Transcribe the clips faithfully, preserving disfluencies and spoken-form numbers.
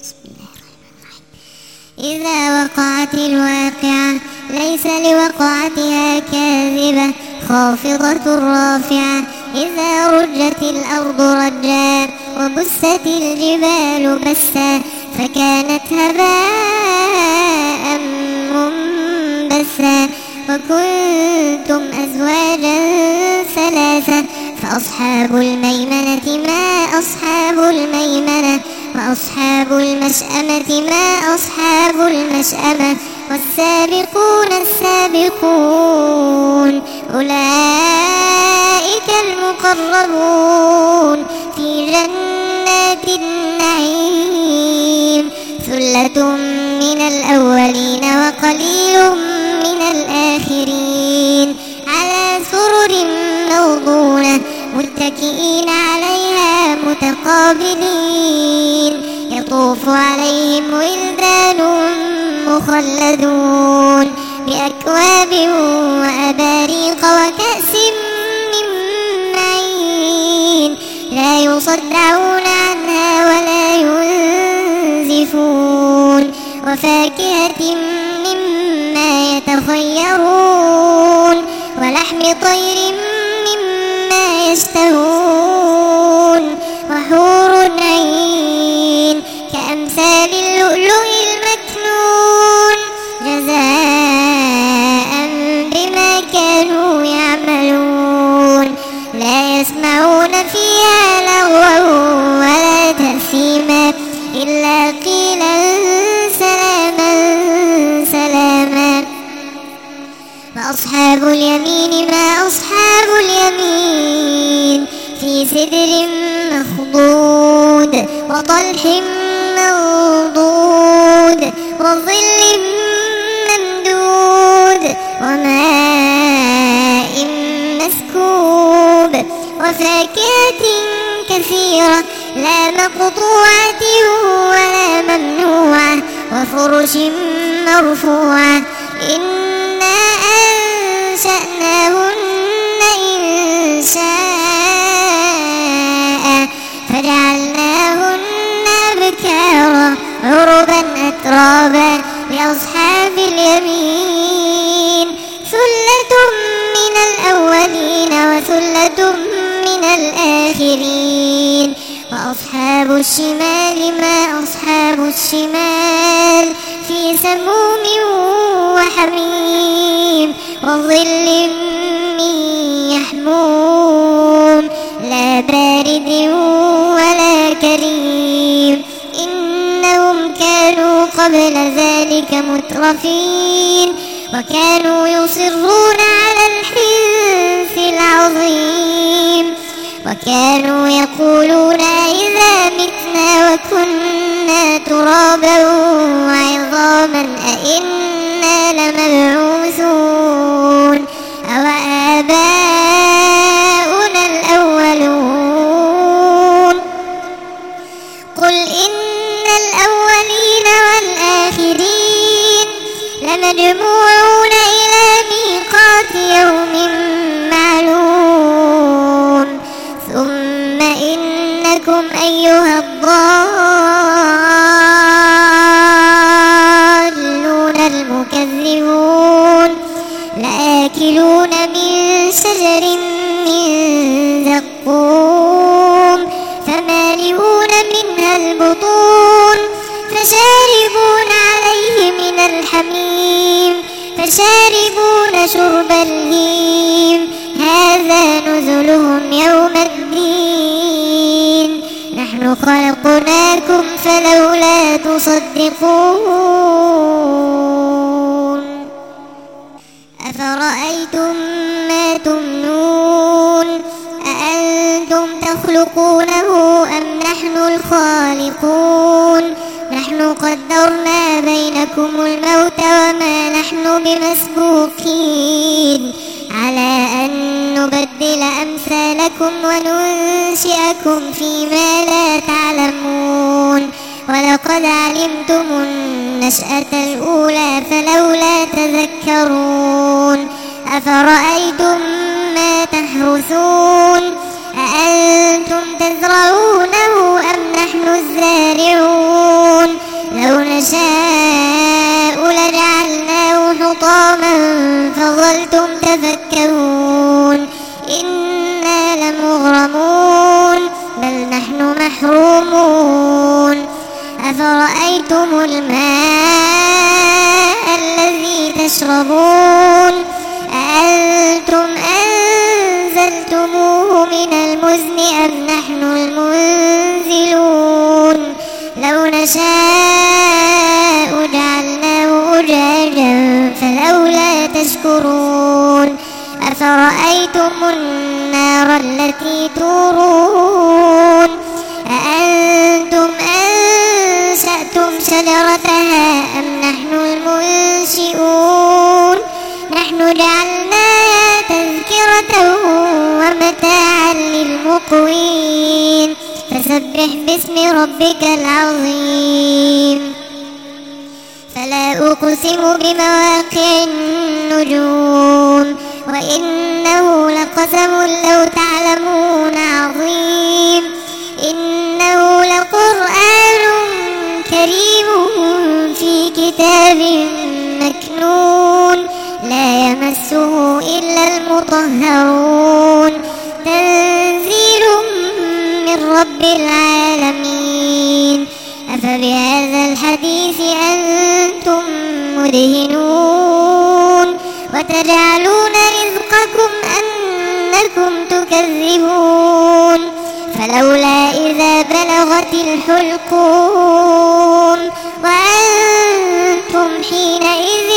إذا وقعت الواقعة ليس لوقعتها كاذبة خافضة رافعة إذا رجت الأرض رجا وبست الجبال بسا فكانت هباء منبثا وكنتم أزواجا ثلاثة فأصحاب الميمنة ما أصحاب الميمنة وأصحاب المشأمة ما أصحاب المشأمة والسابقون السابقون أولئك المقربون في جنات النعيم ثلة من الأولين وقليل من الآخرين على سرر موضونة متكئين عليها متقابلين يطوف عليهم ولدان مخلدون بأكواب وأباريق وكأس من معين لا يصدعون عنها ولا ينزفون وفاكهة مما يتخيرون ولحم طير مما يشتهون وحور عين كأمثال اللؤلؤ المكنون جزاء بما كانوا يعملون لا يسمعون فيها لغوا ولا تأثيما إلا قيلا سلاما سلاما وأصحاب اليمين ما أصحاب اليمين في سدر مخضود وطلح منضود وظل ممدود وماء مسكوب وفاكهة كثيرة لا مقطوعة ولا ممنوعة وفرش مرفوعة إنا أنشأناهن إنشاء فجعلناهن أبكارا عربا أترابا لأصحاب اليمين ثلة من الأولين وثلة من الآخرين وأصحاب الشمال ما أصحاب الشمال في سموم وحميم وظل من يحموم لا بارد ولا كريم إنهم كانوا قبل ذلك مترفين وكانوا يصرون على الحنث العظيم وكانوا يقولون إذا متنا وكنا ترابا وعظاما أئنا لمبعوثون أو آباؤنا الأولون قل إن الأولين والآخرين لمجموعون إلى ميقات يوم معلوم ثم إنكم أيها الضالون المكذبون لآكلون من شجر من زقوم فمالئون منها البطون فشاربون عليه من الحميم فشاربون شرب الهيم هذا نزلهم يوم الدين نحن خلقناكم فلولا تصدقون أفرأيتم ما تمنون أأنتم تخلقونه أم نحن الخالقون نحن قدرنا بينكم الموت وما نحن بمسبوقين على أن نبدل أمثالكم وننشئكم فيما لا تعلمون ولقد علمتم النشأة الأولى فلولا تذكرون أفرأيتم ما تحرثون أأنتم تزرعونه أم نحن الزارعون يتفكرون إنا لمغرمون بل نحن محرومون أفرأيتم الماء الذي تشربون أأنتم أنزلتموه من المزن أم نحن المنزلون لو نشاء جعلناه أجاجا فلولا تشكرون أفرأيتم النار التي تورون أأنتم أنشأتم شجرتها أم نحن المنشئون نحن جعلناها تذكرة ومتاعا للمقوين فسبح باسم ربك العظيم فلا أقسم بمواقع النجوم وإنه لقسم لو تعلمون عظيم إنه لقرآن كريم في كتاب مكنون لا يمسه إلا المطهرون تنزيل من رب العالمين أفبهذا الحديث أنتم مدهنون وتجعلون رزقكم أنكم تكذبون فلولا إذا بلغت الحلقوم وأنتم حينئذ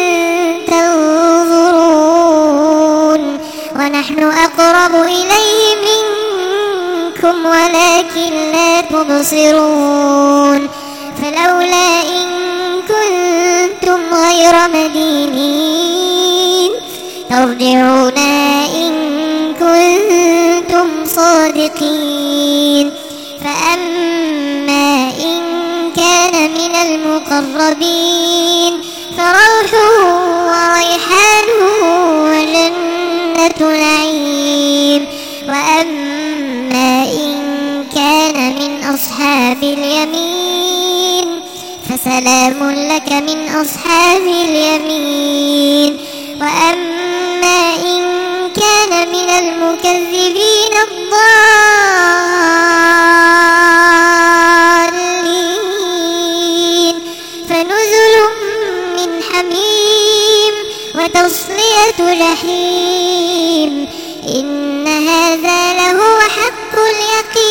تنظرون ونحن أقرب إليه منكم ولكن لا تبصرون فلولا إن كنتم غير مدينين ترجعونا إن كنتم صادقين فأما إن كان من المقربين فروح وريحان وجنة نعيم وأما إن كان من أصحاب اليمين فسلام لك من أصحاب اليمين وأما إن كان من المكذبين الضالين فنزل من حميم وتصلية جحيم إن هذا لهو حق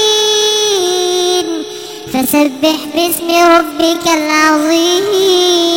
اليقين فسبح باسم ربك العظيم